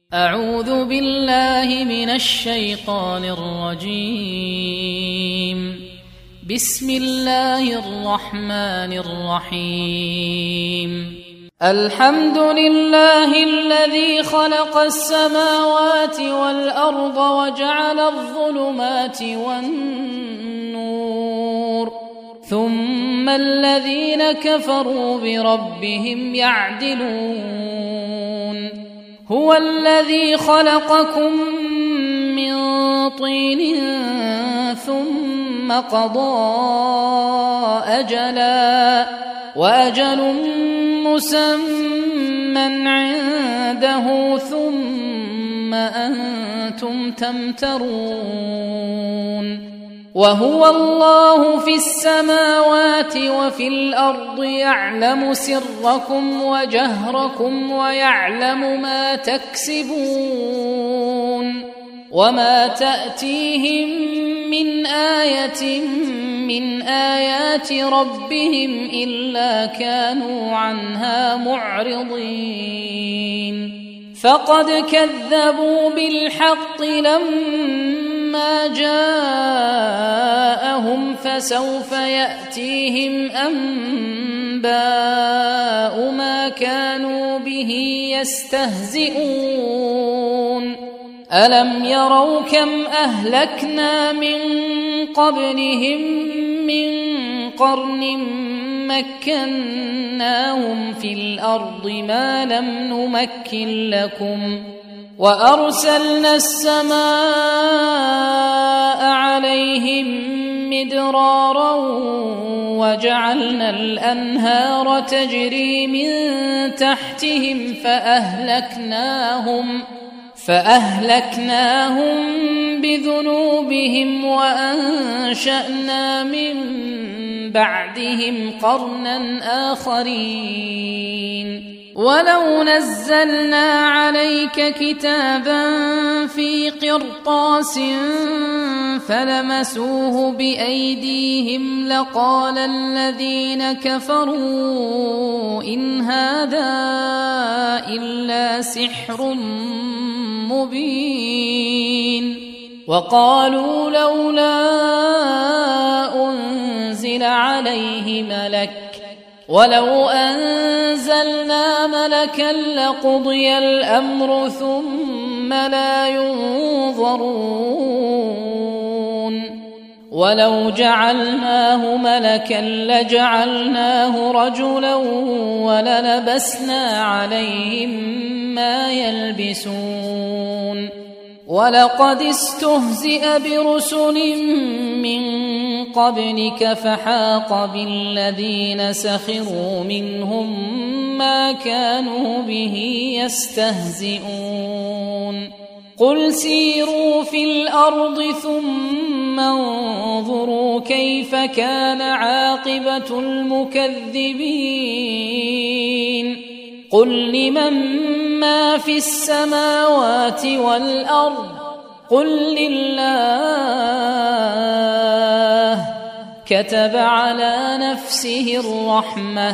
أعوذ بالله من الشيطان الرجيم. بسم الله الرحمن الرحيم. الحمد لله الذي خلق السماوات والأرض وجعل الظلمات والنور، ثم الذين كفروا بربهم يعدلون. هو الذي خلقكم من طين ثم قضى أجلا، وأجل مسمى عنده، ثم أنتم تمترون. وهو الله في السماوات وفي الأرض، يعلم سركم وجهركم ويعلم ما تكسبون. وما تأتيهم من آية من آيات ربهم إلا كانوا عنها معرضين. فقد كذبوا بالحق لما جاءهم، فسوف يأتيهم أنباء ما كانوا به يستهزئون. ألم يروا كم أهلكنا من قبلهم من قرن مكناهم في الأرض ما لم نمكن لكم، وأرسلنا السماء عليهم مدرارا، وجعلنا الأنهار تجري من تحتهم فأهلكناهم بذنوبهم، وأنشأنا من بعدهم قرنا آخرين. ولو نزلنا عليك كتابا في قرطاس فلمسوه بأيديهم لقال الذين كفروا إن هذا إلا سحر مبين. وقالوا لولا أنزل عليه ملك، ولو أنزلنا ملكا لقضي الأمر ثم لا ينظرون. ولو جعلناه ملكا لجعلناه رجلا وللبسنا عليهم ما يلبسون. ولقد استهزئ برسل من قبلك فحاق بالذين سخروا منهم ما كانوا به يستهزئون. قل سيروا في الأرض ثم انظروا كيف كان عاقبة المكذبين. قل لمن ما في السماوات والأرض، قل لله. كتب على نفسه الرحمة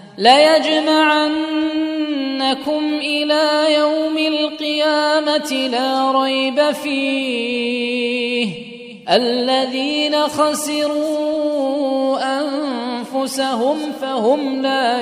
ليجمعنكم إلى يوم القيامة لا ريب فيه. الذين خسروا أنفسهم فهم لا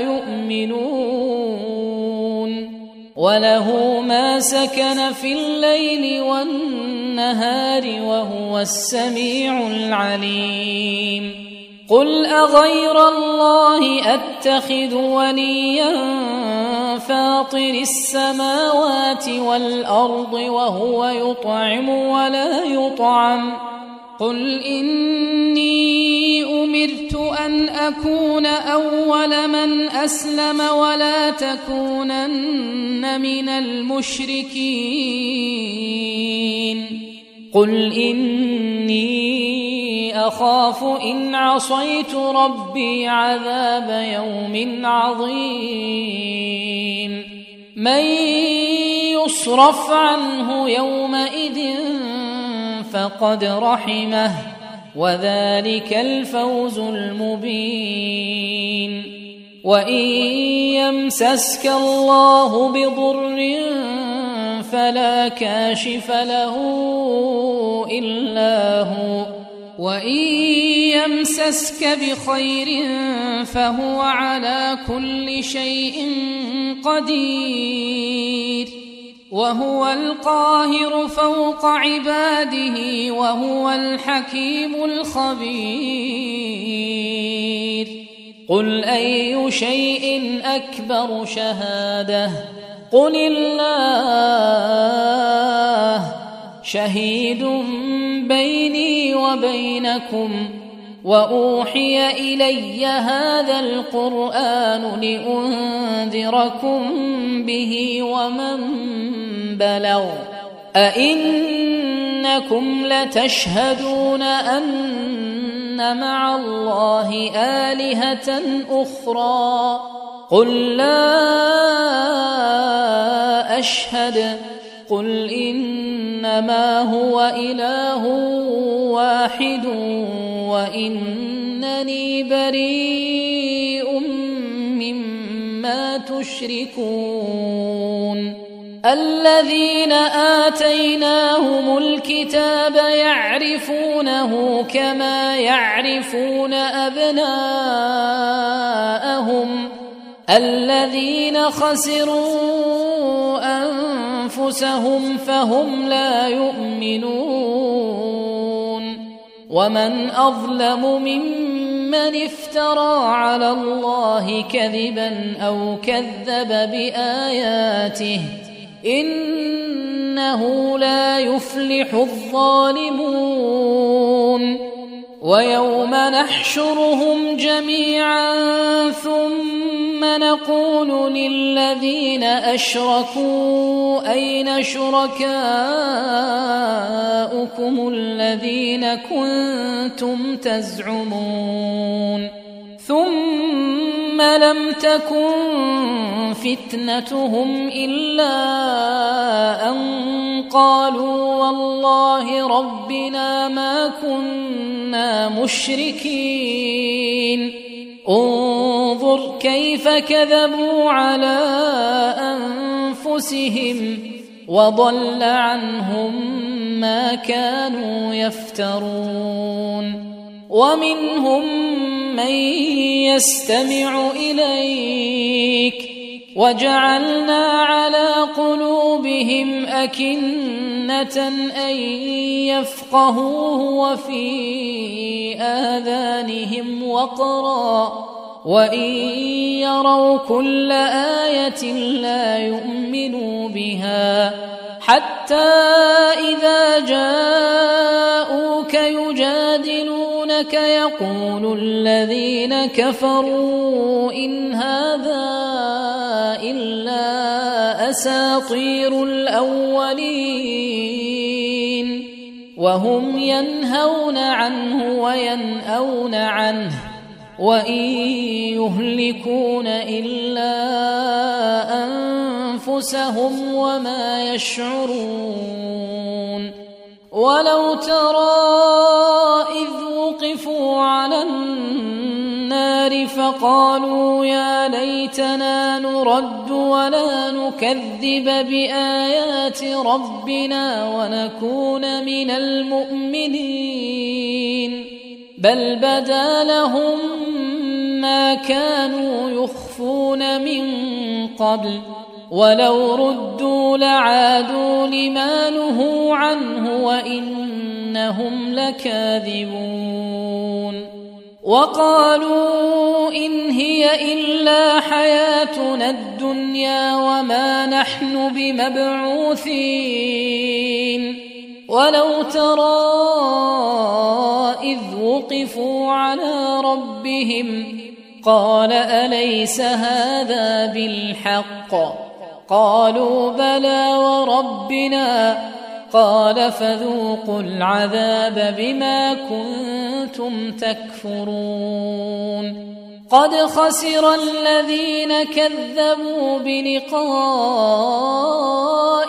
يؤمنون. وله ما سكن في الليل والنهار وهو السميع العليم. قل أغير الله أتخذ وليا فاطر السماوات والأرض وهو يطعم ولا يطعم. قل إني أمرت أن أكون أول من أسلم ولا تكونن من المشركين. قل إني أخاف إن عصيت ربي عذاب يوم عظيم. من يصرف عنه يومئذ فقد رحمه، وذلك الفوز المبين. وإن يمسسك الله بضر فلا كاشف له إلا هو، وإن يمسسك بخير فهو على كل شيء قدير، وهو القاهر فوق عباده، وهو الحكيم الخبير. قل أي شيء أكبر شهادة؟ قل الله شهيد بيني وبينكم، وأوحي إلي هذا القرآن لأنذركم به ومن بلغ. أئنكم لتشهدون أن مع الله آلهة أخرى؟ قل لا أشهد. قل إنما هو إله واحد وإنني بريء مما تشركون. الذين آتيناهم الكتاب يعرفونه كما يعرفون أبناءهم، الذين خسروا أنفسهم فهم لا يؤمنون. ومن أظلم ممن افترى على الله كذبا أو كذب بآياته، إنه لا يفلح الظالمون. ويوم نحشرهم جميعا ثم نقول للذين أشركوا أين شركاؤكم الذين كنتم تزعمون؟ ثم لم تكن فتنتهم إلا أن قالوا والله ربنا ما كنا مشركين. انظر كيف كذبوا على أنفسهم، وضل عنهم ما كانوا يفترون. ومنهم من يستمع إليك، وجعلنا على قلوبهم أكنة أن يفقهوه وفي آذانهم وقرا، وإن يروا كل آية لا يؤمنوا بها، حتى إذا جاءوك يجادلونك يقول الذين كفروا إن هذا إلا أساطير الأولين، وهم ينهون عنه وينأون عنه، وإن يهلكون إلا أنفسهم وما يشعرون. ولو ترى إذ وقفوا على النار فقالوا يا ليتنا نرد ولا نكذب بآيات ربنا ونكون من المؤمنين، بل بدا لهم ما كانوا يخفون من قبل، ولو ردوا لعادوا لما نهوا عنه وإنهم لكاذبون. وقالوا إن هي إلا حياتنا الدنيا وما نحن بمبعوثين. ولو ترى إذ وقفوا على ربهم قال أليس هذا بالحق؟ قالوا بلى وربنا. قال فذوقوا العذاب بما كنتم تكفرون. قد خسر الذين كذبوا بلقاء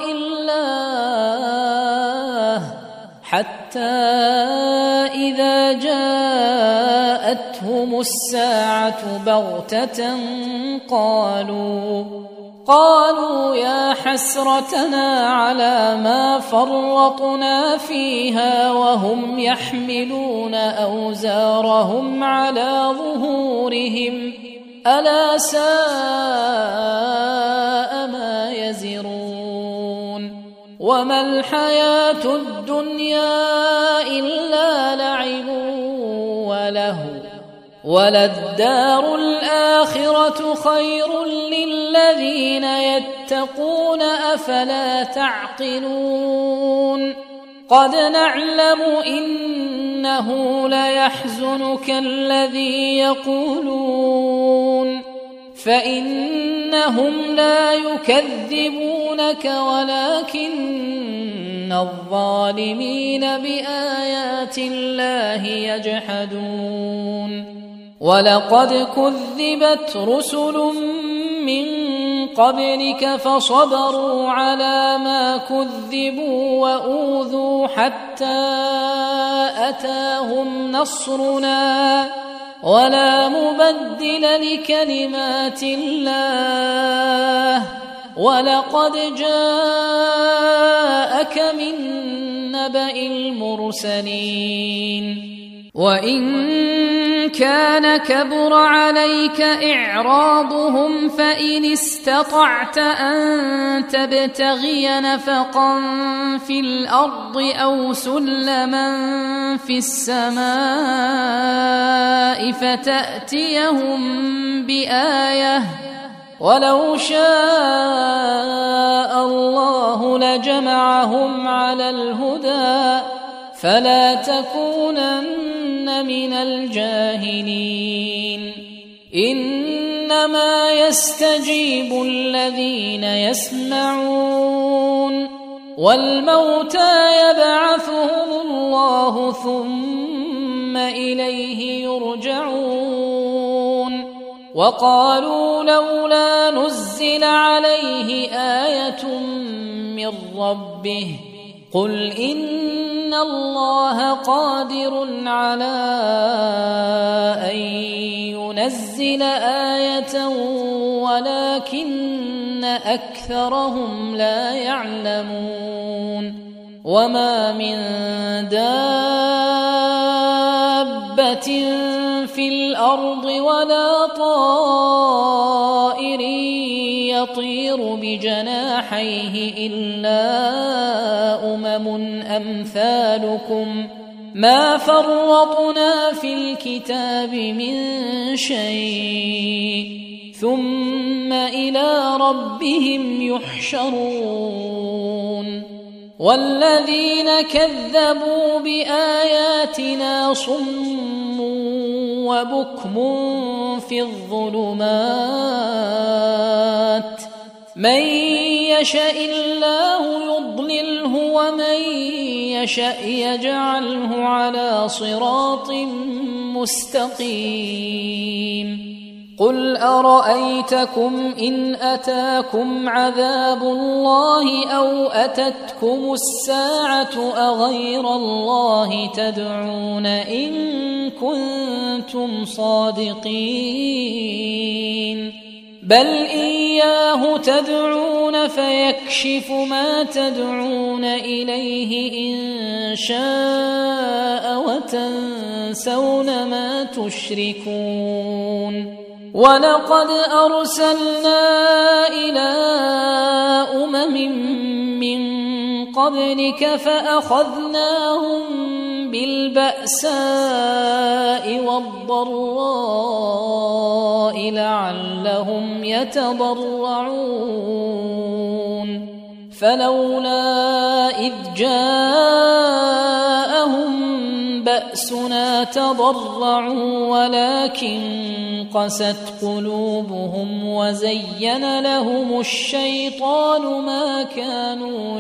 الله حتى إذا جاءتهم الساعة بغتة قالوا يا حسرتنا على ما فرطنا فيها وهم يحملون أوزارهم على ظهورهم ألا ساء ما يزرون وما الحياة الدنيا إلا لعب ولهو وللدار الآخرة خير للذين يتقون أفلا تعقلون قد نعلم إنه ليحزنك الذي يقولون فإنهم لا يكذبونك ولكن الظالمين بآيات الله يجحدون ولقد كذبت رسل من قبلك فصبروا على ما كذبوا وأوذوا حتى أتاهم نصرنا ولا مبدل لكلمات الله ولقد جاءك من نبأ المرسلين وإن كان كبر عليك إعراضهم فإن استطعت أن تبتغي نفقا في الأرض أو سلما في السماء فتأتيهم بآية ولو شاء الله لجمعهم على الهدى فلا تكونن من الجاهلين إنما يستجيب الذين يسمعون والموتى يبعثهم الله ثم إليه يرجعون وقالوا لولا نزل عليه آية من ربه قل إن الله قادر على أن ينزل آية ولكن أكثرهم لا يعلمون وما من دابة في الأرض ولا طائر يطير بجناحيه إلا أمثالكم ما فرطنا في الكتاب من شيء ثم إلى ربهم يحشرون والذين كذبوا بآياتنا صم وبكم في الظلمات من يشاء الله يضلله ومن يشاء يجعله على صراط مستقيم قل أرأيتكم إن أتاكم عذاب الله أو أتتكم الساعة أغير الله تدعون إن كنتم صادقين بل إياه تدعون فيكشف ما تدعون إليه إن شاء وتنسون ما تشركون ولقد أرسلنا إلى من قبلك فأخذناهم بالبأساء والضراء لعلهم يتضرعون فلولا إذ جاءهم بأسنا تضرعوا ولكن قست قلوبهم وزين لهم الشيطان ما كانوا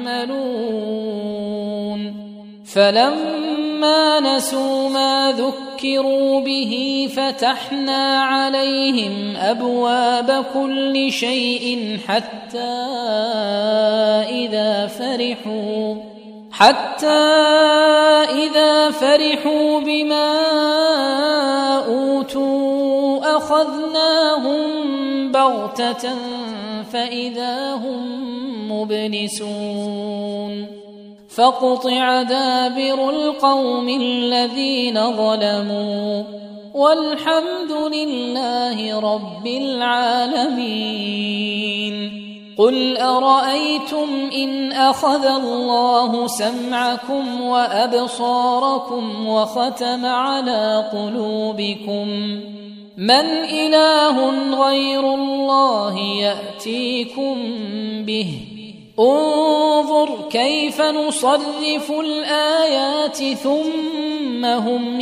يعملون فلما نسوا ما ذكروا به فتحنا عليهم أبواب كل شيء حتى إذا فرحوا بما أوتوا أخذناهم بغتة فإذا هم مبلسون فقطع دابر القوم الذين ظلموا والحمد لله رب العالمين. قل أرأيتم إن أخذ الله سمعكم وأبصاركم وختم على قلوبكم من إله غير الله يأتيكم به انظر كيف نصرف الآيات ثم هم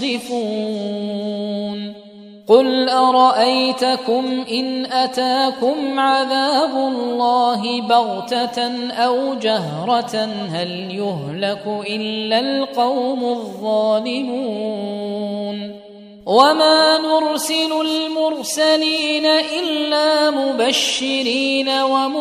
يصدفون. قل أرأيتكم إن أتاكم عذاب الله بغتة أو جهرة هل يهلك إلا القوم الظالمون وما نرسل المرسلين إلا مبشرين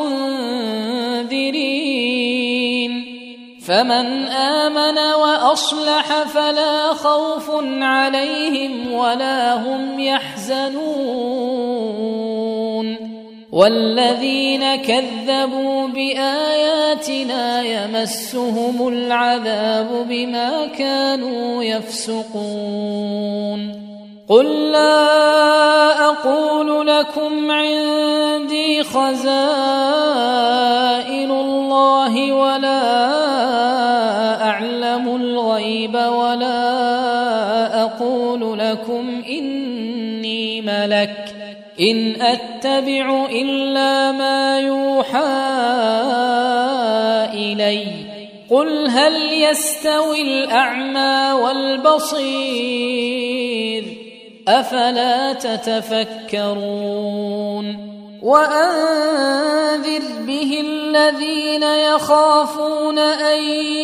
ومنذرين فمن آمن وأصلح فلا خوف عليهم ولا هم يحزنون والذين كذبوا بآياتنا يمسهم العذاب بما كانوا يفسقون. قل لا أقول لكم عندي خزائن الله ولا أعلم الغيب ولا أقول لكم إني ملك إن أتبع إلا ما يوحى إلي قل هل يستوي الأعمى والبصير أفلا تتفكرون. وأنذر به الذين يخافون أن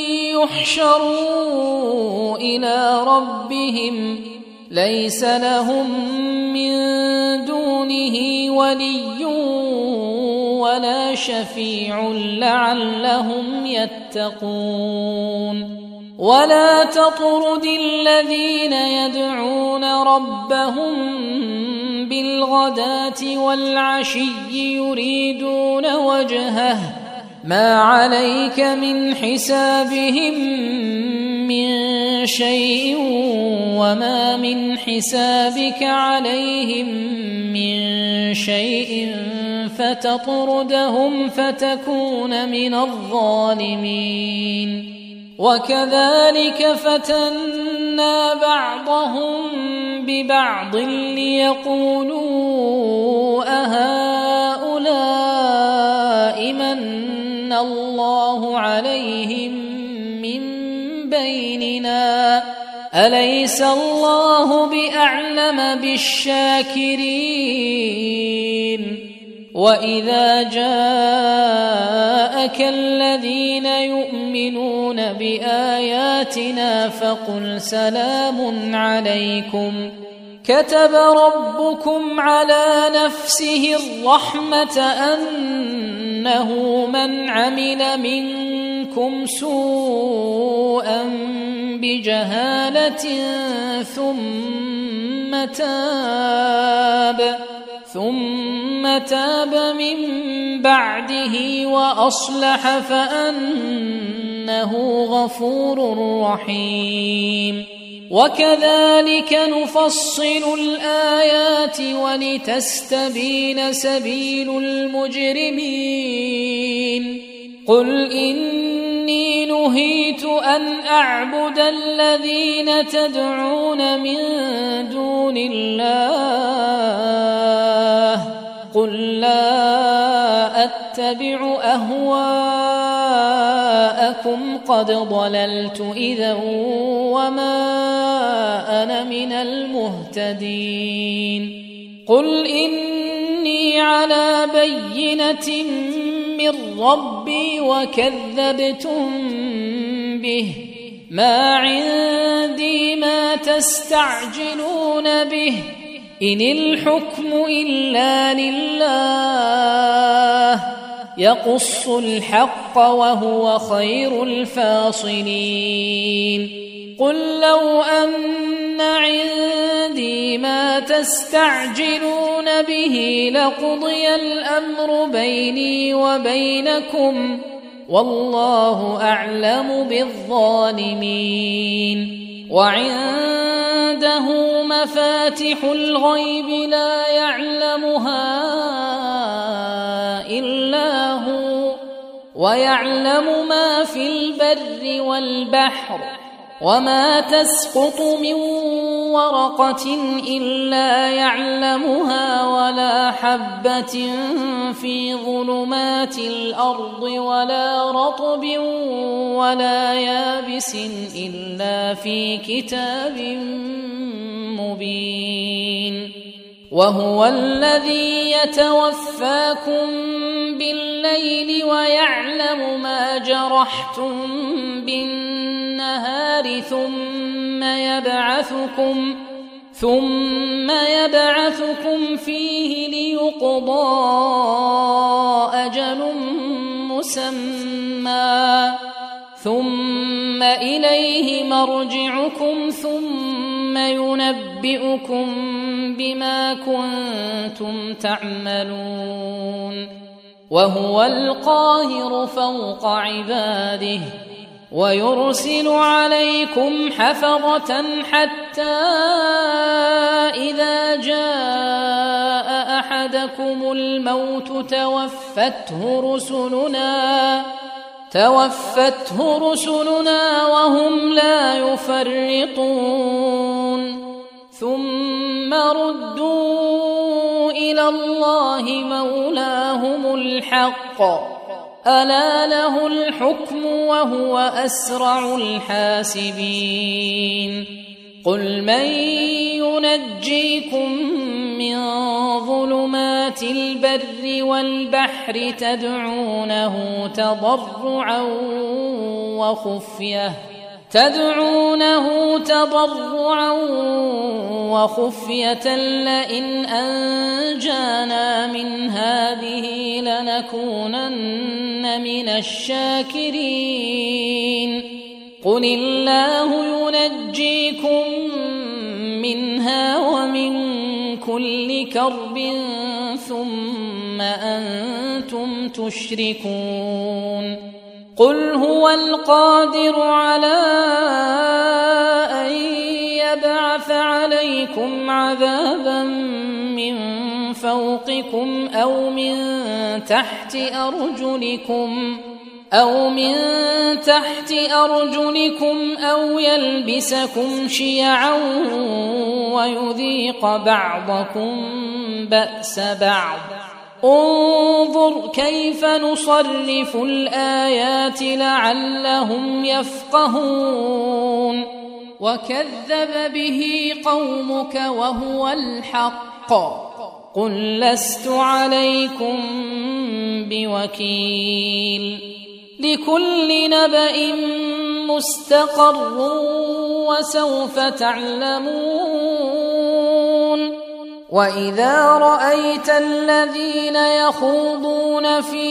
يحشروا إلى ربهم ليس لهم من دونه ولي ولا شفيع لعلهم يتقون. ولا تطرد الذين يدعون ربهم بالغداة والعشي يريدون وجهه ما عليك من حسابهم من شيء وما من حسابك عليهم من شيء فتطردهم فتكون من الظالمين. وكذلك فتنا بعضهم ببعض ليقولوا أهؤلاء من الله عليهم من بيننا أليس الله بأعلم بالشاكرين. وإذا جاءك الذين يؤمنون بآياتنا فقل سلام عليكم كتب ربكم على نفسه الرحمة أنه من عمل منكم سوءا بجهالة ثم تاب من بعده وأصلح فأنه غفور رحيم. وكذلك نفصل الآيات ولتستبين سبيل المجرمين. قل إني نهيت أن أعبد الذين تدعون من دون الله قل لا أتبع أهواءكم قد ضللت إذا وما أنا من المهتدين. قل إني على بينة من ربي وكذبتم به ما عندي ما تستعجلون به إن الحكم إلا لله يقص الحق وهو خير الفاصلين. قل لو أن عندي ما تستعجلون به لقضي الأمر بيني وبينكم والله أعلم بالظالمين وعنده مفاتح الغيب لا يعلمها إلا هو ويعلم ما في البر والبحر وما تسقط من ورقة إلا يعلمها ولا حبة في ظلمات الأرض ولا رطب ولا يابس إلا في كتاب مبين وهو الذي يتوفاكم بالليل ويعلم ما جرحتم بالنهار ثم يبعثكم فيه ليقضى أجل مسمى ثم إليه مرجعكم ثم ينبئكم بما كنتم تعملون وهو القاهر فوق عباده ويرسل عليكم حفظة حتى إذا جاء أحدكم الموت توفته رسلنا وهم لا يفرطون ثم ردوا إلى الله مولاهم الحق ألا له الحكم وهو أسرع الحاسبين قل من ينجيكم من ظلمات البر والبحر تدعونه تضرعا وخفية لئن أنجانا من هذه لنكونن من الشاكرين قل الله ينجيكم منها ومن كل كرب ثم أنتم تشركون قل هو القادر على أن يبعث عليكم عذابا من فوقكم أو من تحت أرجلكم أو يلبسكم شيعا ويذيق بعضكم بأس بعض انظر كيف نصرف الآيات لعلهم يفقهون وكذب به قومك وهو الحق قل لست عليكم بوكيل لكل نبأ مستقر وسوف تعلمون وإذا رأيت الذين يخوضون في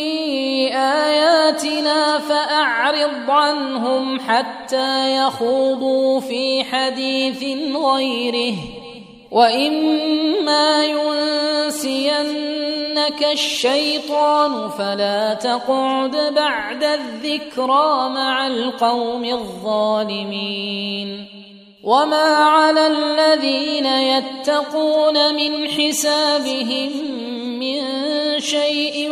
آياتنا فأعرض عنهم حتى يخوضوا في حديث غيره وإما ينسينك الشيطان فلا تقعد بعد الذكرى مع القوم الظالمين وما على الذين يتقون من حسابهم من شيء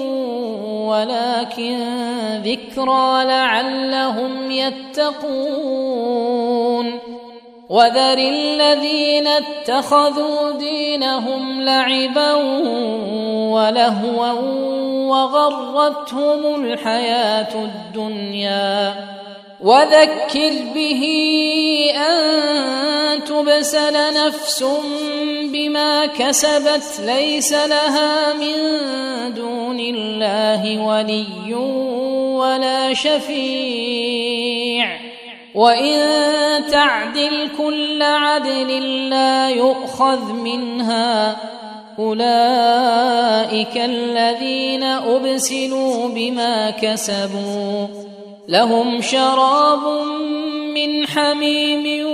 ولكن ذكرى لعلهم يتقون وذر الذين اتخذوا دينهم لعبا ولهوا وغرتهم الحياة الدنيا وذكر به أن تبسل نفس بما كسبت ليس لها من دون الله ولي ولا شفيع وإن تعدل كل عدل لا يؤخذ منها أولئك الذين أبسلوا بما كسبوا لهم شراب من حميم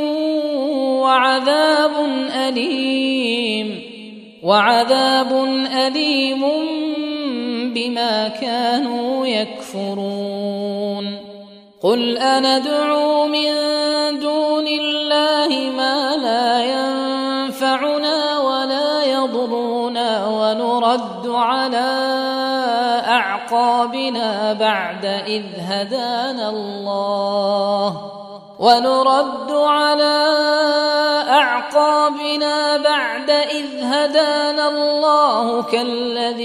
وعذاب أليم بما كانوا يكفرون. قل أندعو من دون الله ما لا ينفعنا ولا يضرنا ونرد على أعقابنا بعد إذ هدانا الله كالذي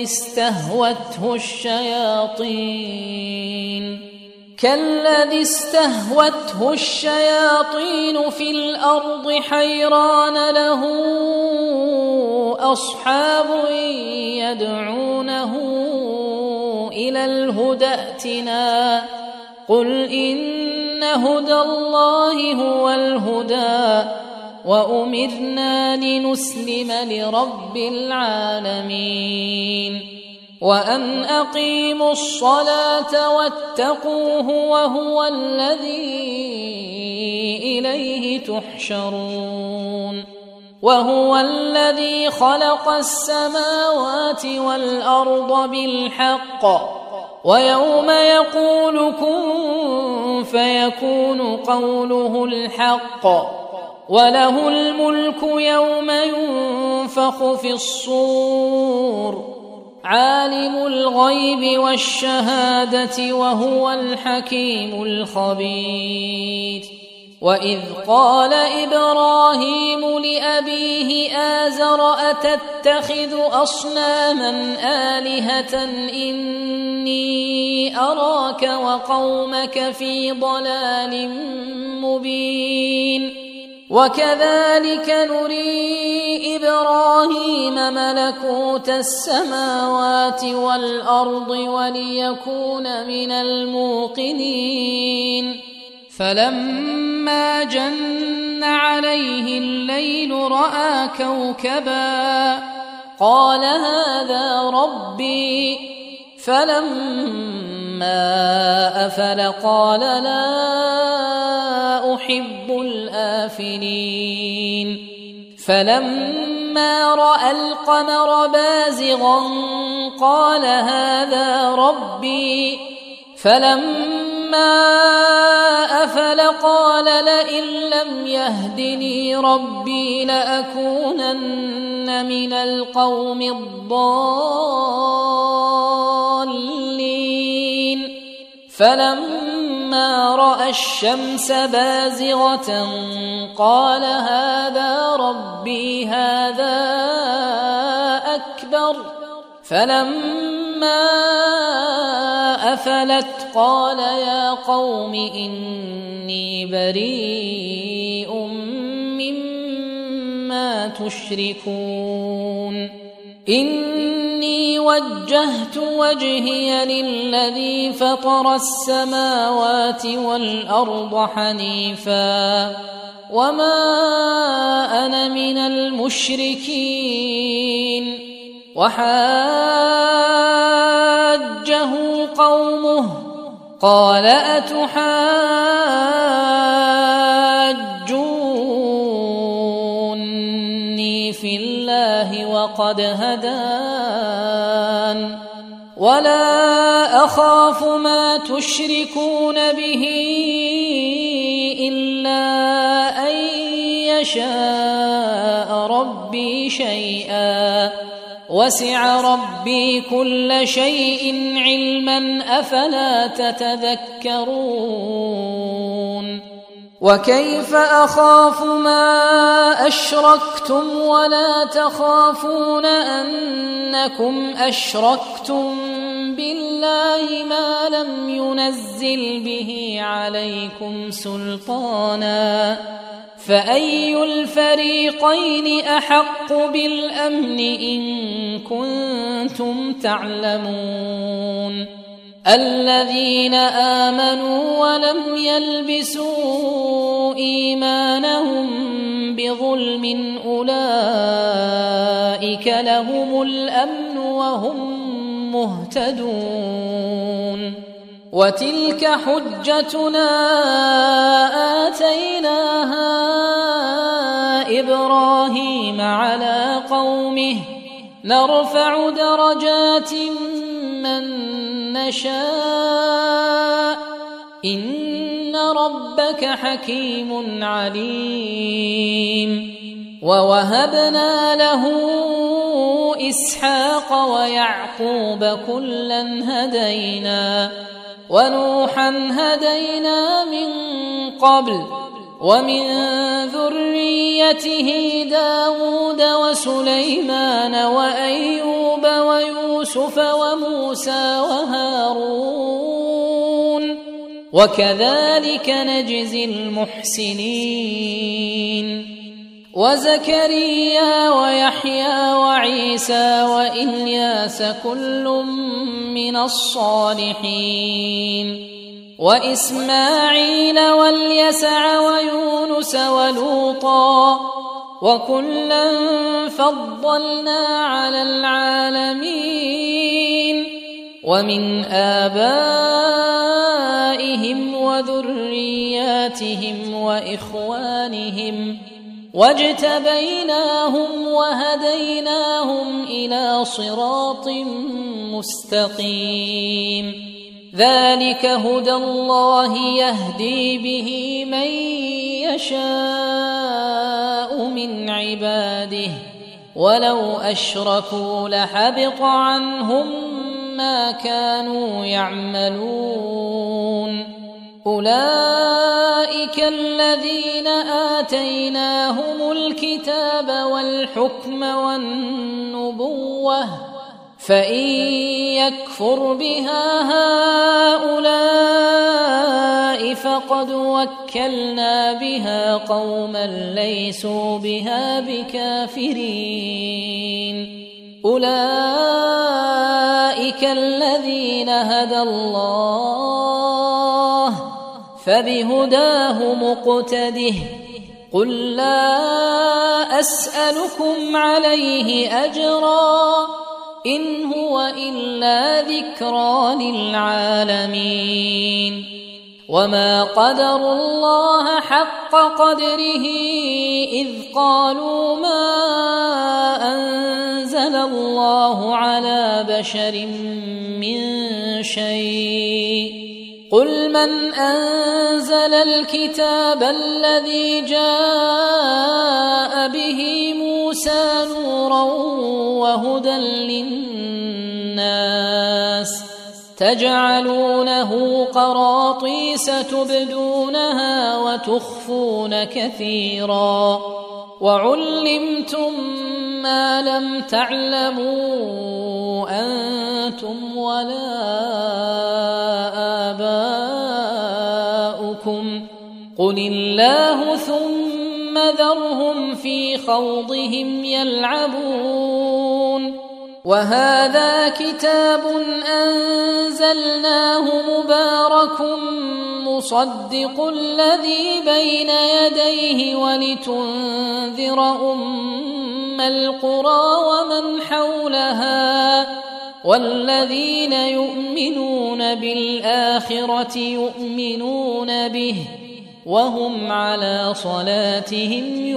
استهوته الشياطين في الأرض حيران له أصحاب يدعونه إلى الهدى ائتنا. قل إن هدى الله هو الهدى وأمرنا لنسلم لرب العالمين وأن أقيموا الصلاة واتقوه وهو الذي إليه تحشرون. وهو الذي خلق السماوات والأرض بالحق ويوم يقول كن فيكون قوله الحق وله الملك يوم ينفخ في الصور عالم الغيب والشهادة وهو الحكيم الخبير. وإذ قال إبراهيم لأبيه آزر أتتخذ أصناما آلهة إني أراك وقومك في ضلال مبين. وكذلك نري إبراهيم ملكوت السماوات والأرض وليكون من الموقنين. فلما جن عليه الليل رأى كوكبا قال هذا ربي فلما أفل قال لا أحب الآفلين. فلما رأى القمر بازغا قال هذا ربي فلما أفل قال لئن لم يهدني ربي لأكونن من القوم الضالين. فلما رأى الشمس بازغة قال هذا ربي هذا أكبر. فلما أفلت قال يا قوم إني بريء مما تشركون. إني وجهت وجهي للذي فطر السماوات والأرض حنيفا وما أنا من المشركين. وحاجه قومه قال أتحاجوني في الله وقد هدان ولا أخاف ما تشركون به إلا أن يشاء ربي شيئا وسع ربي كل شيء علما أفلا تتذكرون. وكيف أخاف ما أشركتم ولا تخافون أنكم أشركتم بالله ما لم ينزل به عليكم سلطانا فأي الفريقين أحق بالأمن إن كنتم تعلمون. الذين آمنوا ولم يلبسوا إيمانهم بظلم أولئك لهم الأمن وهم مهتدون. وتلك حجتنا آتيناها إبراهيم على قومه نرفع درجات من نشاء إن ربك حكيم عليم. ووهبنا له إسحاق ويعقوب كلا هدينا ونوحا هدينا من قبل ومن ذريته داود وسليمان وأيوب ويوسف وموسى وهارون وكذلك نجزي المحسنين. وزكريا ويحيى وعيسى وإلياس كل من الصالحين وإسماعيل واليسع ويونس ولوطا وكلا فضلنا على العالمين. ومن آبائهم وذرياتهم وإخوانهم واجتبيناهم وهديناهم إلى صراط مستقيم. ذلك هدى الله يهدي به من يشاء من عباده ولو أشركوا لحبط عنهم ما كانوا يعملون. أولئك الذين آتيناهم الكتاب والحكم والنبوة فإن يكفر بها هؤلاء فقد وكلنا بها قوما ليسوا بها بكافرين. أولئك الذين هدى الله فبهداه مقتده. قل لا أسألكم عليه أجرا إن هو إلا ذكرى للعالمين. وما قدروا الله حق قدره إذ قالوا ما أنزل الله على بشر من شيء. قل من أنزل الكتاب الذي جاء به موسى نورا وهدى للناس تجعلونه قراطيس تبدونها وتخفون كثيرا وعلمتم ما لم تعلموا أنتم ولا آباؤكم قل الله ثم ذرهم في خوضهم يلعبون. وهذا كتاب أنزلناه مبارك مصدق الذي بين يديه ولتنذر أم القرى ومن حولها والذين يؤمنون بالآخرة يؤمنون به وهم على صلاتهم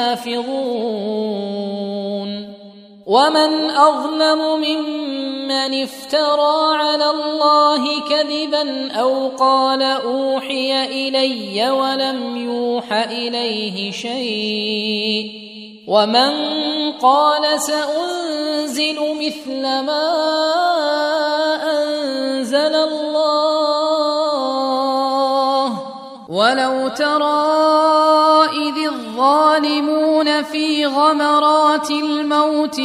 يحافظون. ومن أظلم ممن افترى على الله كذبا أو قال أوحي إلي ولم يوح إليه شيء ومن قال سأنزل مثل ما أنزل الله. ولو ترى إذ الظالمون في غمرات الموت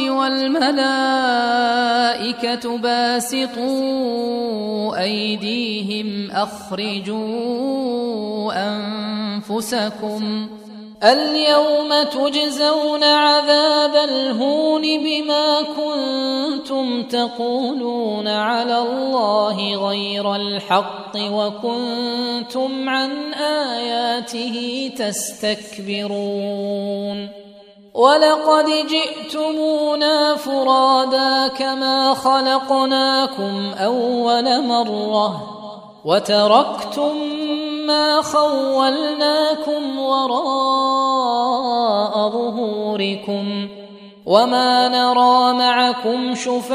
والملائكة باسطوا أيديهم أخرجوا أنفسكم اليوم تجزون عذاب الهون بما كنتم تقولون على الله غير الحق وكنتم عن آياته تستكبرون. ولقد جئتمونا فرادا كما خلقناكم أول مرة وتركتم ما خولناكم وراء ظهوركم وما نرى معكم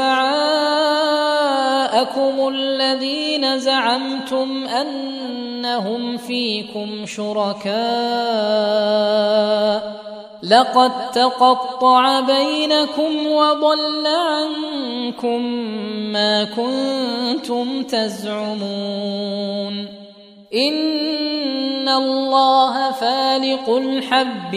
شفعاءكم الذين زعمتم أنهم فيكم شركاء لقد تقطع بينكم وضل عنكم ما كنتم تزعمون إن الله فالق الحب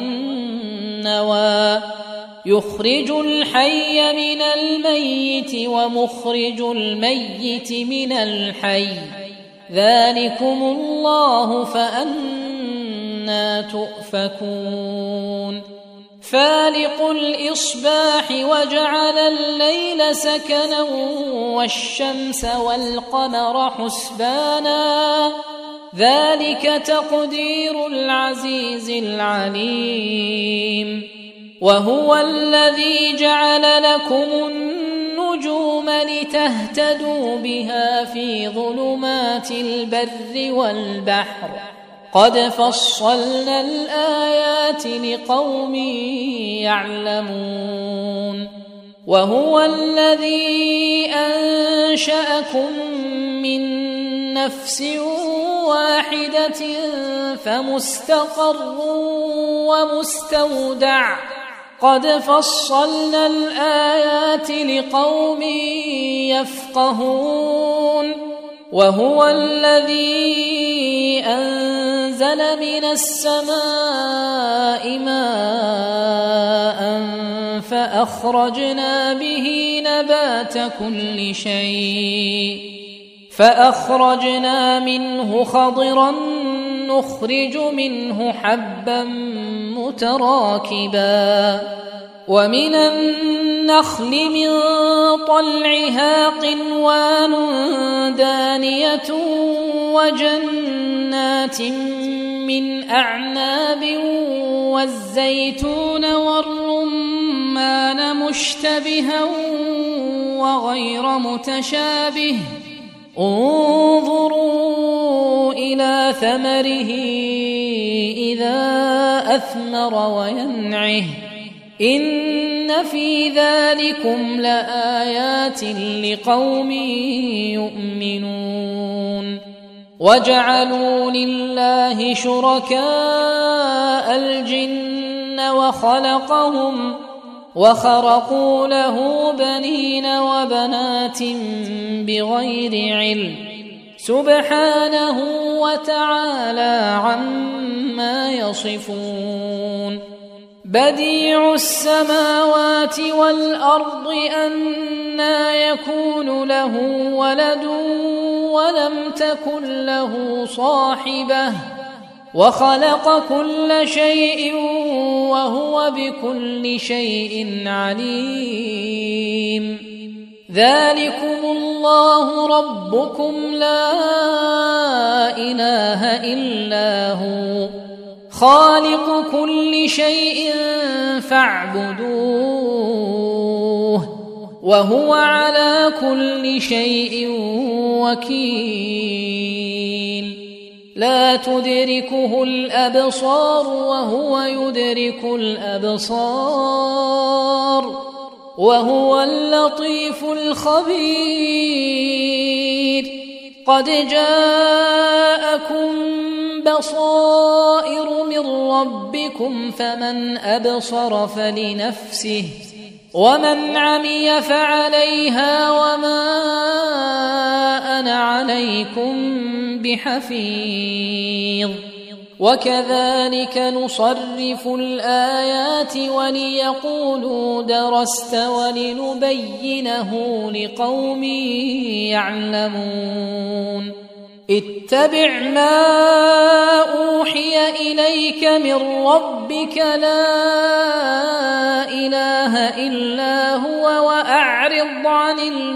والنوى يخرج الحي من الميت ومخرج الميت من الحي ذلكم الله فأنى تؤفكون فالق الإصباح وجعل الليل سكنا والشمس والقمر حسبانا ذلك تقدير العزيز العليم وهو الذي جعل لكم النجوم لتهتدوا بها في ظلمات البر والبحر قد فصلنا الآيات لقوم يعلمون وهو الذي أنشأكم من نفس واحدة فمستقر ومستودع قد فصلنا الآيات لقوم يفقهون وهو الذي أنزل من السماء ماء فأخرجنا به نبات كل شيء فأخرجنا منه خضرا نخرج منه حبا متراكبا ومن النخل من طلعها قنوان دانية وجنات من أعناب والزيتون والرمان مشتبها وغير متشابه انظروا إلى ثمره إذا أثمر وينعه إن في ذلكم لآيات لقوم يؤمنون وجعلوا لله شركاء الجن وخرقوا له بنين وبنات بغير علم سبحانه وتعالى عما يصفون بديع السماوات والأرض أنى يكون له ولد ولم تكن له صاحبة وخلق كل شيء وهو بكل شيء عليم ذلكم الله ربكم لا إله إلا هو خالق كل شيء فاعبدوه وهو على كل شيء وكيل لا تدركه الأبصار وهو يدرك الأبصار وهو اللطيف الخبير قد جاءكم بصائر من ربكم فمن أبصر فلنفسه ومن عمي فعليها وما أنا عليكم بحفيظ وكذلك نصرف الآيات وليقولوا درست ولنبينه لقوم يعلمون اتبع ما أوحي إليك من ربك لا إله إلا هو وأعرض عن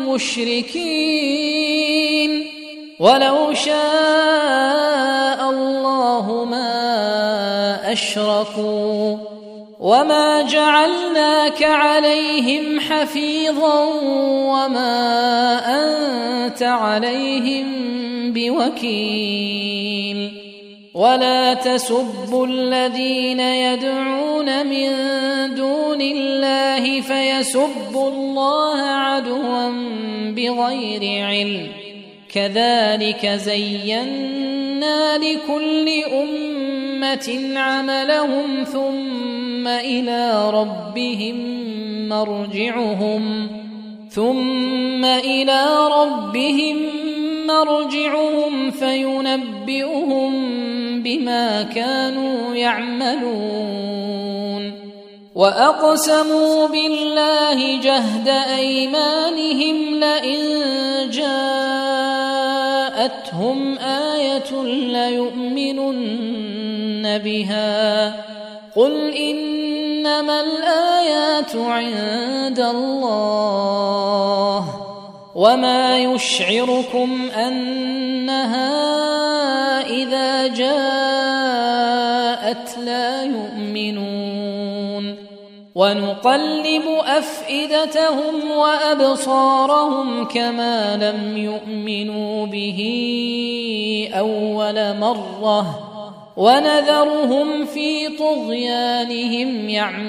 المشركين ولو شاء الله ما أشركوا وما جعلناك عليهم حفيظا وما أنت عليهم بوكيل ولا تسبوا الذين يدعون من دون الله فيسبوا الله عدوا بغير علم كذلك زينا لكل أمة عملهم ثم إلى ربهم مرجعهم فينبئهم بما كانوا يعملون وأقسموا بالله جهد أيمانهم لئن جاءتهم آية ليؤمنن بها قل إنما الآيات عند الله وما يشعركم أنها إذا جاءت لا يؤمنون ونقلب أفئدتهم وأبصارهم كما لم يؤمنوا به أول مرة ونذرهم في طغيانهم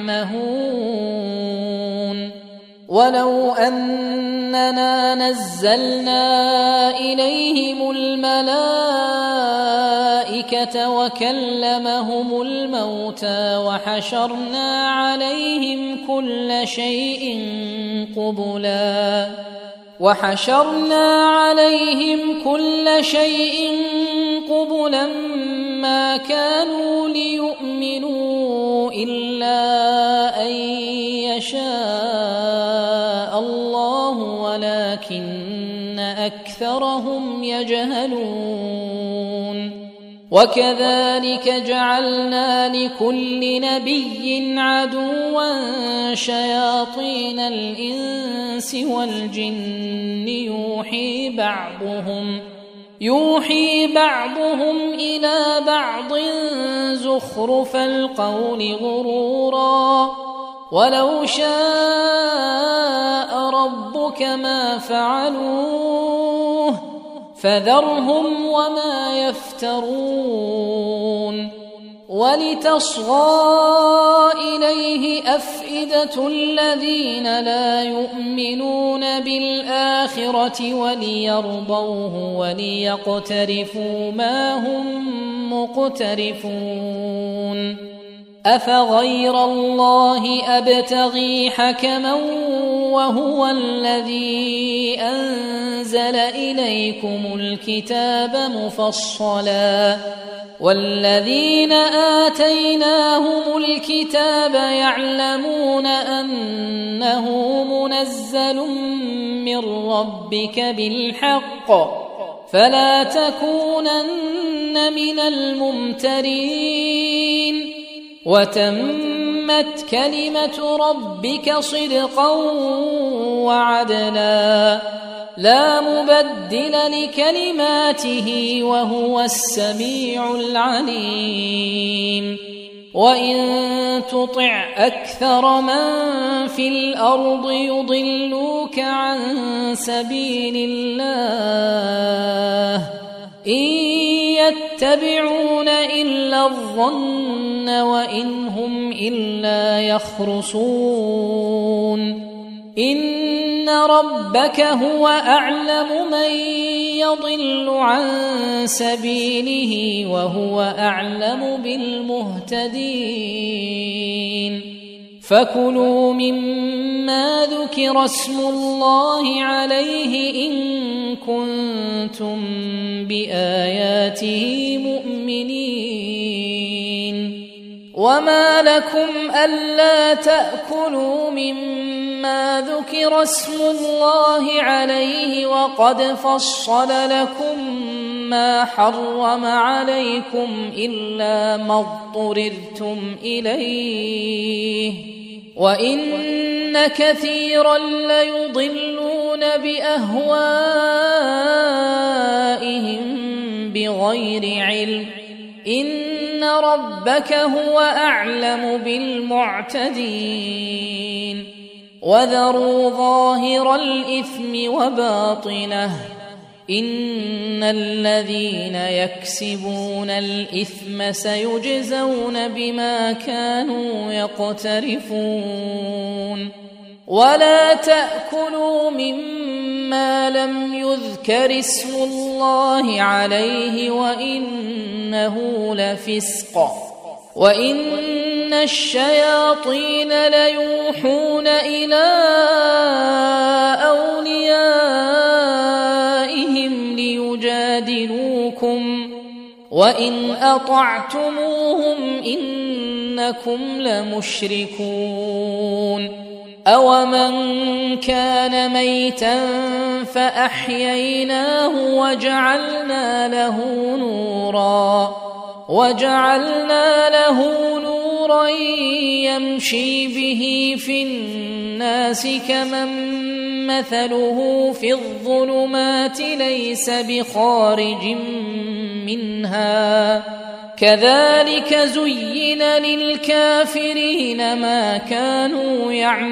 يعمهون ولو أننا نزلنا إليهم الملائكة وكلمهم الموتى وحشرنا عليهم كل شيء قبلا ما كانوا ليؤمنوا إلا أن يشاء الله ولكن أكثرهم يجهلون وكذلك جعلنا لكل نبي عدوا شياطين الإنس والجن يوحي بعضهم إلى بعض زخرف القول غرورا ولو شاء ربك ما فعلوه فذرهم وما يفترون ولتصغى إليه أفئدة الذين لا يؤمنون بالآخرة وليرضوه وليقترفوا ما هم مقترفون أفغير الله أبتغي حكما وهو الذي أنزل إليكم الكتاب مفصلا والذين آتيناهم الكتاب يعلمون أنه منزل من ربك بالحق فلا تكونن من الممترين وتمت كلمة ربك صدقا وعدلا لا مبدل لكلماته وهو السميع العليم وإن تطع أكثر من في الأرض يضلوك عن سبيل الله إن يتبعون إلا الظن وإن هم إلا يخرصون إن ربك هو أعلم من يضل عن سبيله وهو أعلم بالمهتدين فكلوا مما ذكر اسم الله عليه إن كنتم بآياته مؤمنين وما لكم ألا تأكلوا مما ذكر اسم الله عليه وقد فصل لكم ما حرم عليكم إلا ما اضطررتم إليه وإن كثيرا ليضلون بأهوائهم بغير علم إن ربك هو أعلم بالمعتدين وذروا ظاهر الإثم وباطنه إن الذين يكسبون الإثم سيجزون بما كانوا يقترفون ولا تأكلوا مما لم يذكر اسم الله عليه وإنه لفسق وإن الشياطين ليوحون إلى أوليائهم ليجادلوكم وإن أطعتموهم إنكم لمشركون أومن كان ميتا فأحييناه وجعلنا له نورا يمشي به في الناس كمن مثله في الظلمات ليس بخارج منها كذلك زين للكافرين ما كانوا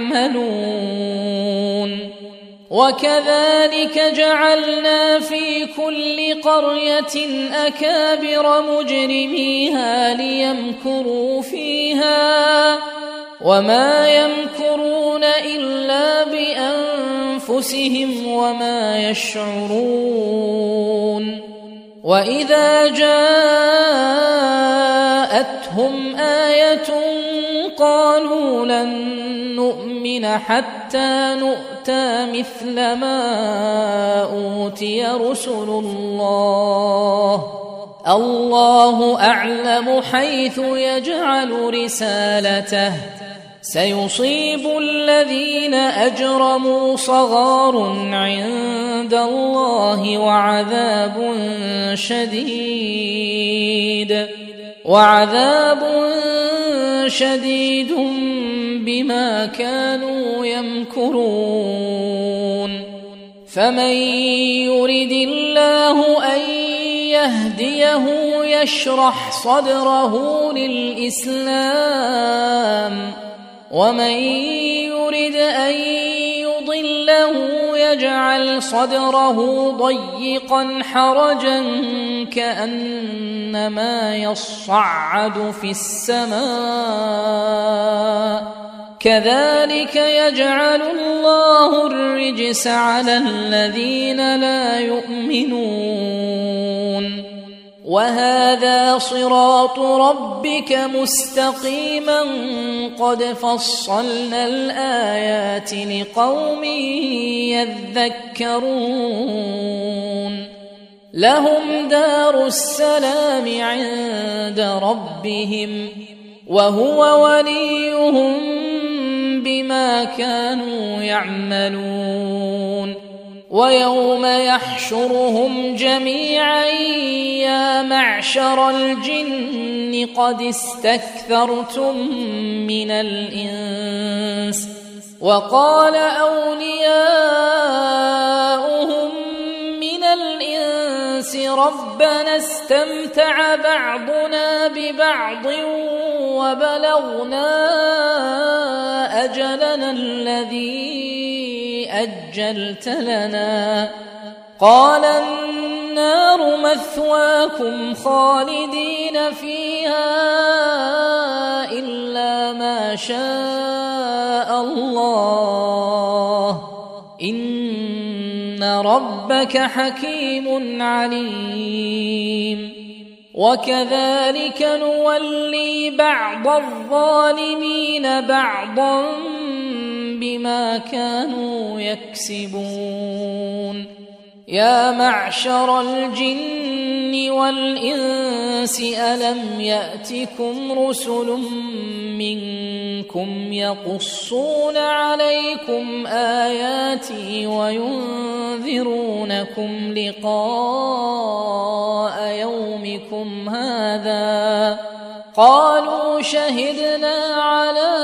يعملون وكذلك جعلنا في كل قرية أكابر مجرميها ليمكروا فيها وما يمكرون إلا بأنفسهم وما يشعرون وإذا جاءتهم آية قالوا لن نؤمن حتى نؤتى مثل ما أوتي رسل الله أعلم حيث يجعل رسالته سيصيب الذين أجرموا صغار عند الله وعذاب شديد بما كانوا يمكرون فمن يرد الله أن يهديه يشرح صدره للإسلام ومن يرد أن يضله يجعل صدره ضيقا حرجا كأنما يصعد في السماء كذلك يجعل الله الرجس على الذين لا يؤمنون وهذا صراط ربك مستقيما قد فصلنا الآيات لقوم يذكرون لهم دار السلام عند ربهم وهو وليهم بما كانوا يعملون ويوم يحشرهم جميعا يا معشر الجن قد استكثرتم من الإنس وقال أولياؤهم من الإنس ربنا استمتع بعضنا ببعض وبلغنا أجلنا الذي أجلت لنا قال النار مثواكم خالدين فيها إلا ما شاء الله إن ربك حكيم عليم وكذلك نولي بعض الظالمين بعضا بما كانوا يكسبون يا معشر الجن والإنس ألم يأتكم رسل منكم يقصون عليكم آياتي وينذرونكم لقاء يومكم هذا قالوا شهدنا على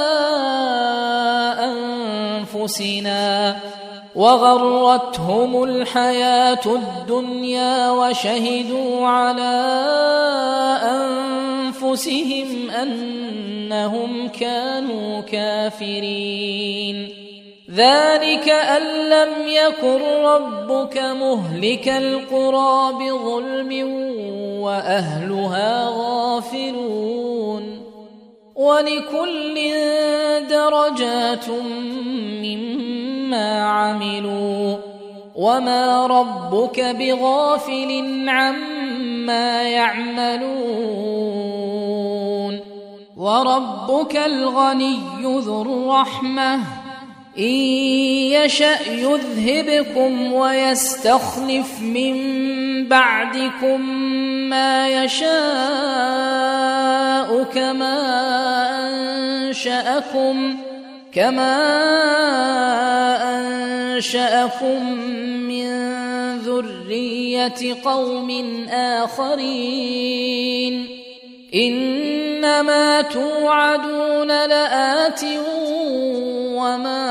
أنفسنا وغرتهم الحياة الدنيا وشهدوا على أنفسهم أنهم كانوا كافرين. ذلك أن لم يكن ربك مهلك القرى بظلم وأهلها غافلون. ولكل درجات مما عملوا وما ربك بغافل عما يعملون. وربك الغني ذو الرحمة إن يشأ يذهبكم ويستخلف من بعدكم ما يشاء كما أنشأكم من ذرية قوم آخرين. إنما توعدون لآت وما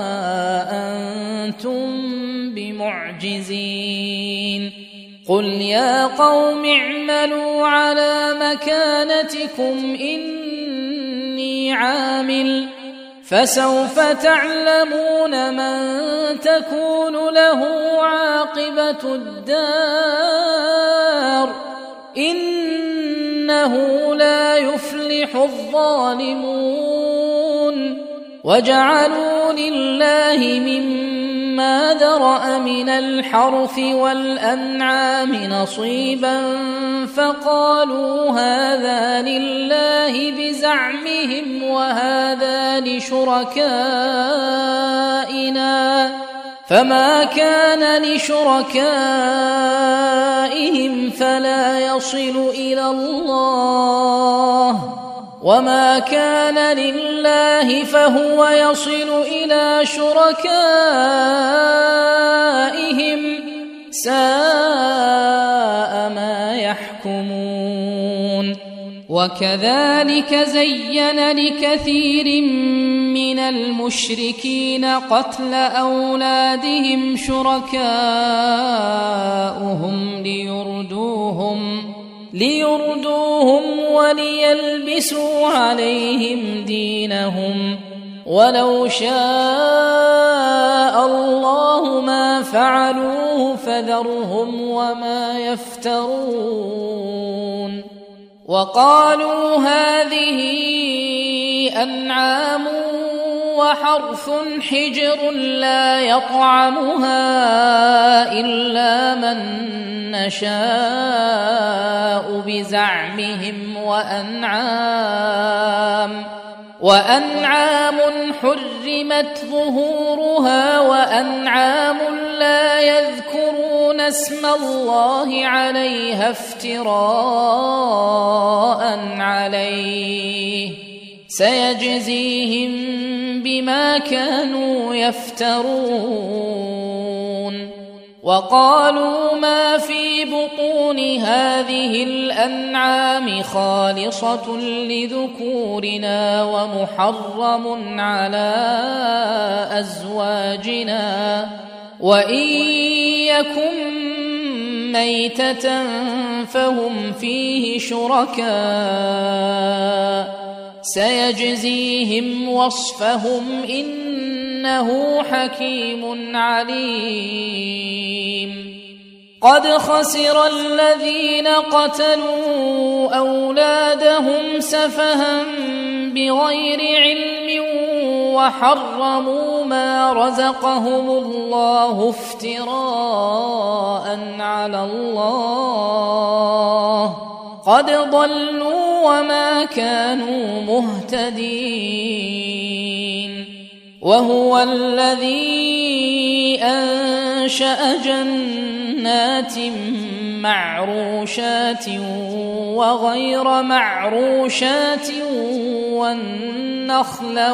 أنتم بمعجزين. قل يا قوم اعملوا على مكانتكم إني عامل فسوف تعلمون من تكون له عاقبة الدار إنه لا يفلح الظالمون. وجعلوا لله مما ذرأ من الحرث والأنعام نصيبا فقالوا هذا لله بزعمهم وهذا لشركائنا فما كان لشركائهم فلا يصل إلى الله وما كان لله فهو يصل إلى شركائهم ساء ما يحكمون. وكذلك زين لكثير من المشركين قتل أولادهم شركاؤهم ليردوهم وليلبسوا عليهم دينهم ولو شاء الله ما فعلوه فذرهم وما يفترون. وقالوا هذه أنعام وحرث حجر لا يطعمها إلا من نشاء بزعمهم وأنعام حرمت ظهورها وأنعام لا يذكرون اسم الله عليها افتراء عليه سيجزيهم بما كانوا يفترون. وقالوا ما في بطون هذه الأنعام خالصة لذكورنا ومحرم على أزواجنا وإن يكن ميتة فهم فيه شركاء سيجزيهم وصفهم إنه حكيم عليم. قد خسر الذين قتلوا أولادهم سفها بغير علم وحرموا ما رزقهم الله افتراء على الله قد ضلوا وما كانوا مهتدين. وهو الذي أنشأ جنات معروشات وغير معروشات والنخل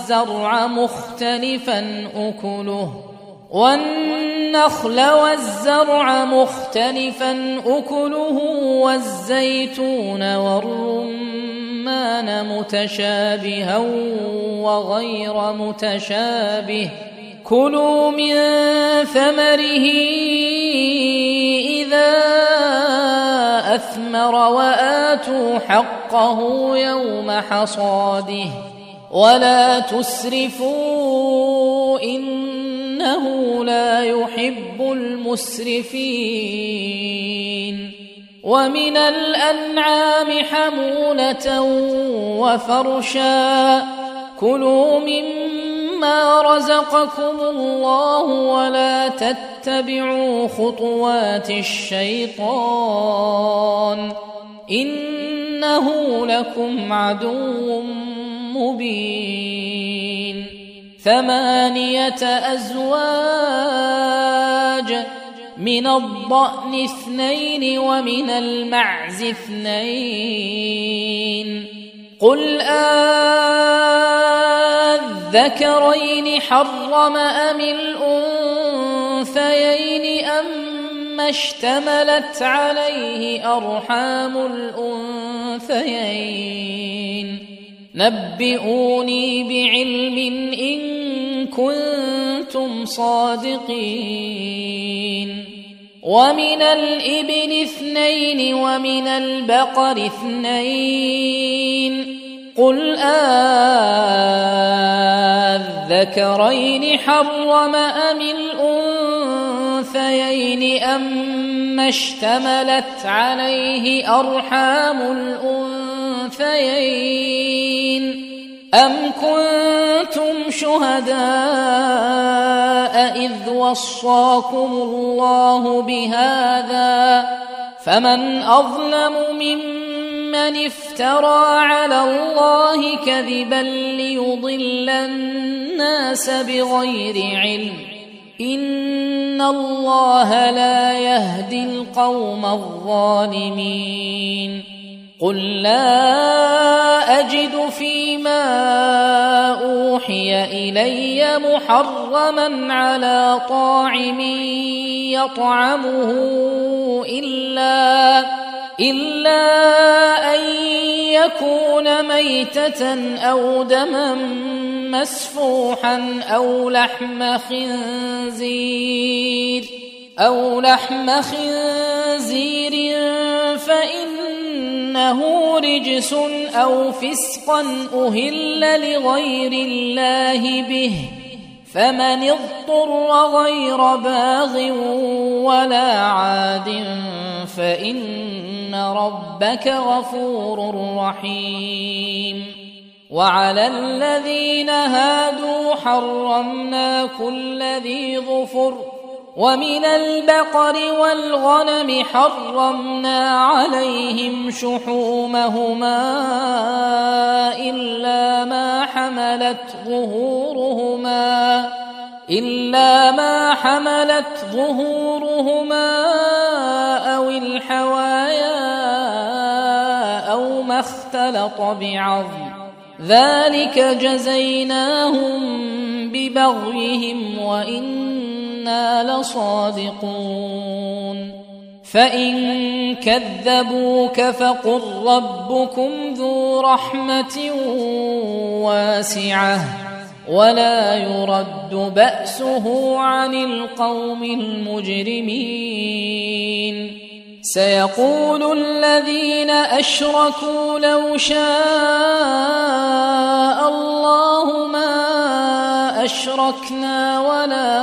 والزرع مختلفا أكله والزيتون والرمان متشابها وغير متشابه كلوا من ثمره إذا أثمر الثمر وآتوا حقه يوم حصاده ولا تسرفوا إنه لا يحب المسرفين ومن الأنعام حمولة وفرشا كلوا مما رزقكم الله ولا تتبعوا خطوات الشيطان إنه لكم عدو مبين 8 أزواج من الضأن 2 ومن المعز 2 قل أذكرين حرم أم الأنثيين أما اشتملت عليه أرحام الأنثيين نبئوني بعلم إن كنتم صادقين ومن الإبل 2 ومن البقر 2 قل أذكرين حرم أم الأنثيين أما اشتملت عليه أرحام الأنثيين أم كنتم شهداء إذ وصاكم الله بهذا فمن أظلم ممن افترى على الله كذبا ليضل الناس بغير علم إن الله لا يهدي القوم الظالمين قل لا أجد فيما أوحي إلي محرما على طاعم يطعمه إلا أن يكون ميتة أو دما مسفوحا أو لحم خنزير فإنه رجس أو فسقا أهل لغير الله به فمن اضطر غير باغ ولا عاد فإن ربك غفور رحيم وعلى الذين هادوا حرمنا كل ذي ظفر ومن البقر والغنم حرمنا عليهم شحومهما إلا ما حملت ظهورهما أو الحوايا أو ما اختلط بعظم ذلك جزيناهم ببغيهم وإنا لصادقون فإن كذبوك فقل ربكم ذو رحمة واسعة ولا يرد بأسه عن القوم المجرمين سيقول الذين أشركوا لو شاء الله ما أشركنا ولا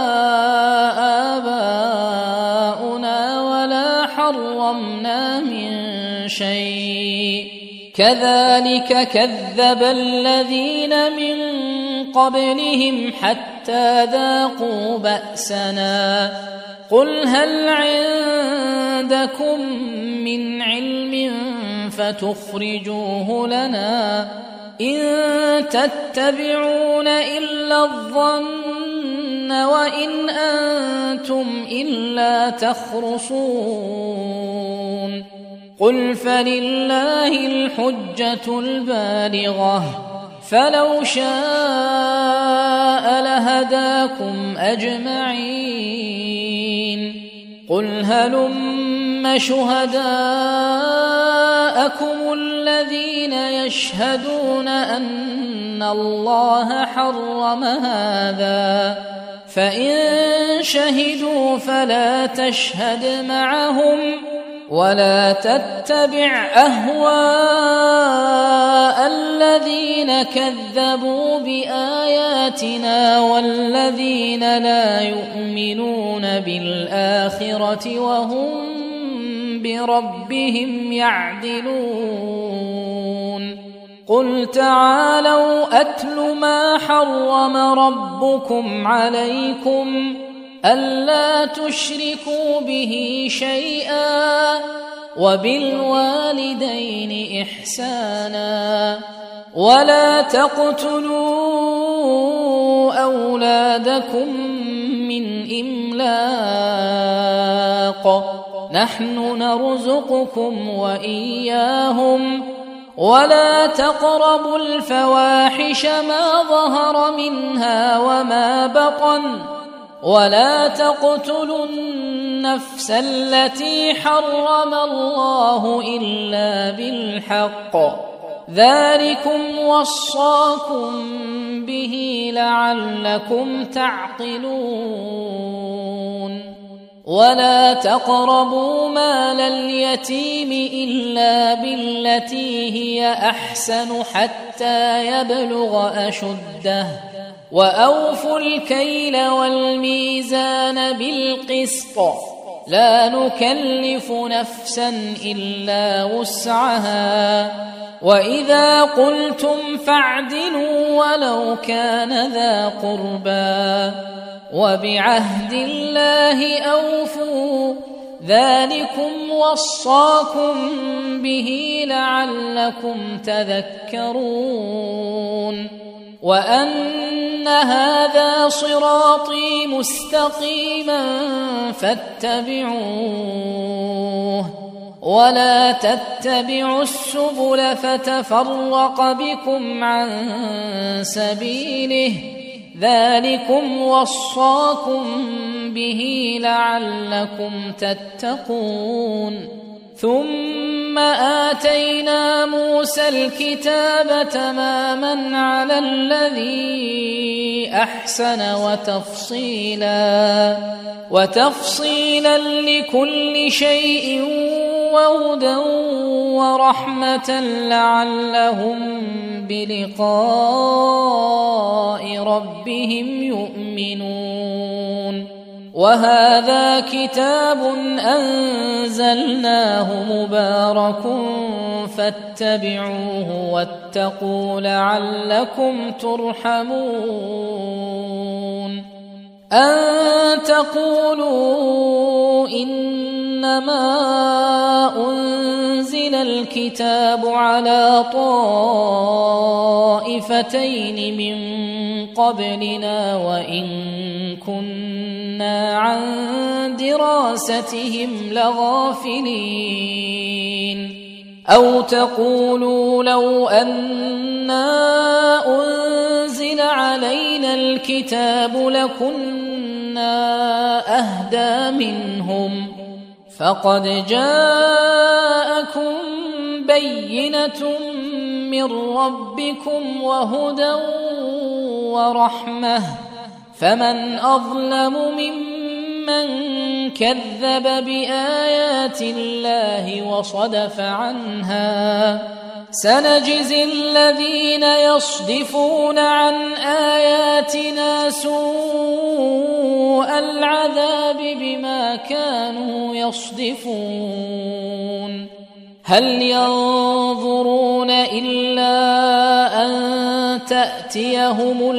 آباؤنا ولا حرمنا من شيء كذلك كذب الذين من قبلهم حتى ذاقوا بأسنا قل هل عندكم من علم فتخرجوه لنا إن تتبعون إلا الظن وإن أنتم إلا تخرصون قل فلله الحجة البالغة فلو شاء لهداكم أجمعين قل هلم شهداءكم الذين يشهدون أن الله حرم هذا فإن شهدوا فلا تشهد معهم ولا تتبع أهواء الذين كذبوا بآياتنا والذين لا يؤمنون بالآخرة وهم بربهم يعدلون قل تعالوا أتل ما حرم ربكم عليكم ألا تشركوا به شيئا وبالوالدين إحسانا ولا تقتلوا أولادكم من إملاق نحن نرزقكم وإياهم ولا تقربوا الفواحش ما ظهر منها وما بطن ولا تقتلوا النفس التي حرم الله إلا بالحق ذلكم وصاكم به لعلكم تعقلون ولا تقربوا مال اليتيم إلا بالتي هي أحسن حتى يبلغ أشده وأوفوا الكيل والميزان بالقسط لا نكلف نفسا إلا وسعها وإذا قلتم فاعدلوا ولو كان ذا قربى وبعهد الله أوفوا ذلكم وصاكم به لعلكم تذكرون وأن هذا صراطي مستقيما فاتبعوه ولا تتبعوا السبل فتفرق بكم عن سبيله ذلكم وصاكم به لعلكم تتقون ثم آتينا موسى الكتاب تماما على الذي أحسن وتفصيلا لكل شيء وهدى ورحمة لعلهم بلقاء ربهم يؤمنون وهذا كتاب أنزلناه مبارك فاتبعوه واتقوا لعلكم ترحمون أن تقولوا إنما أنزل الكتاب على طائفتين من قبلنا وإن كنا عن دراستهم لغافلين أو تقولوا لو أنا أنزل علينا الكتاب لكنا أهدى منهم فقد جاءكم بينة من ربكم وهدى ورحمة فمن أظلم ممن كذب بآيات الله وصدف عنها سنجزي الذين يصدفون عن آياتنا سوء العذاب بما كانوا يصدفون هل ينظرون إلا أن تأتيهم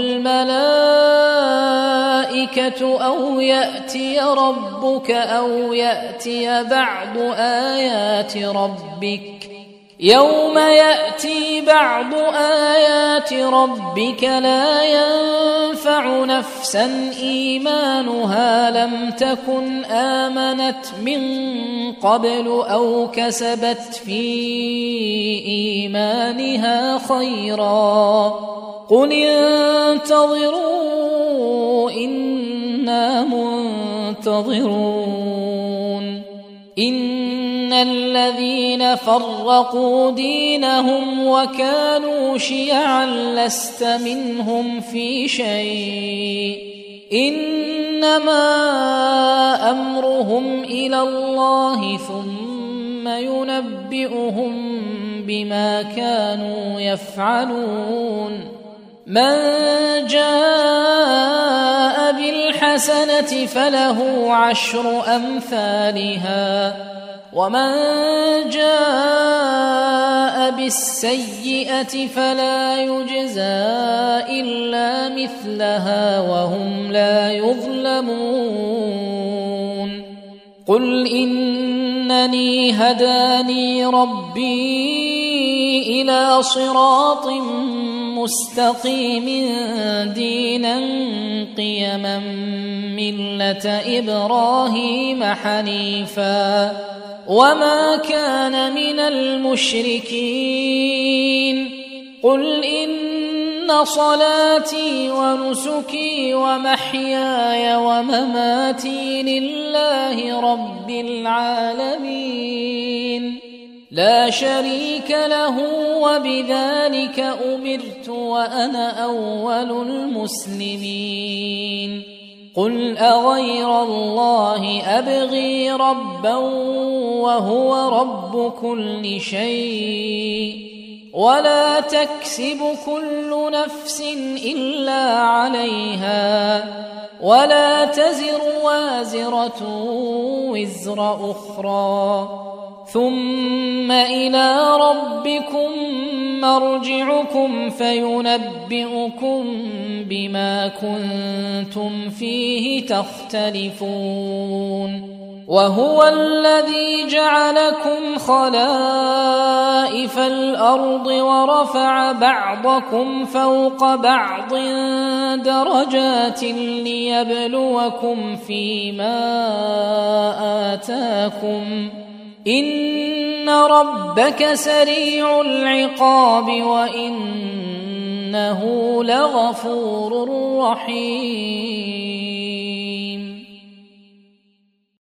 الملائكة أو يأتي ربك أو يأتي بعض آيات ربك يوم يأتي بعض آيات ربك لا ينفع نفسا إيمانها لم تكن آمنت من قبل أو كسبت في إيمانها خيرا قل انتظروا إنا منتظرون إن الذين فرقوا دينهم وكانوا شيعا لست منهم في شيء إنما أمرهم إلى الله ثم ينبئهم بما كانوا يفعلون من جاء بالحسنة فله 10 أمثالها ومن جاء بالسيئة فلا يجزى إلا مثلها وهم لا يظلمون قل إنني هداني ربي إلى صراط مستقيم دينا قيما ملة إبراهيم حنيفا وما كان من المشركين قل إن صلاتي ونسكي ومحياي ومماتي لله رب العالمين لا شريك له وبذلك أمرت وأنا أول المسلمين قل أغير الله أبغي ربا وهو رب كل شيء ولا تكسب كل نفس إلا عليها ولا تزر وازرة وزر أخرى ثم إلى ربكم مرجعكم فينبئكم بما كنتم فيه تختلفون وهو الذي جعلكم خلائف الأرض ورفع بعضكم فوق بعض درجات ليبلوكم فيما آتاكم إن ربك سريع العقاب وإنه لغفور رحيم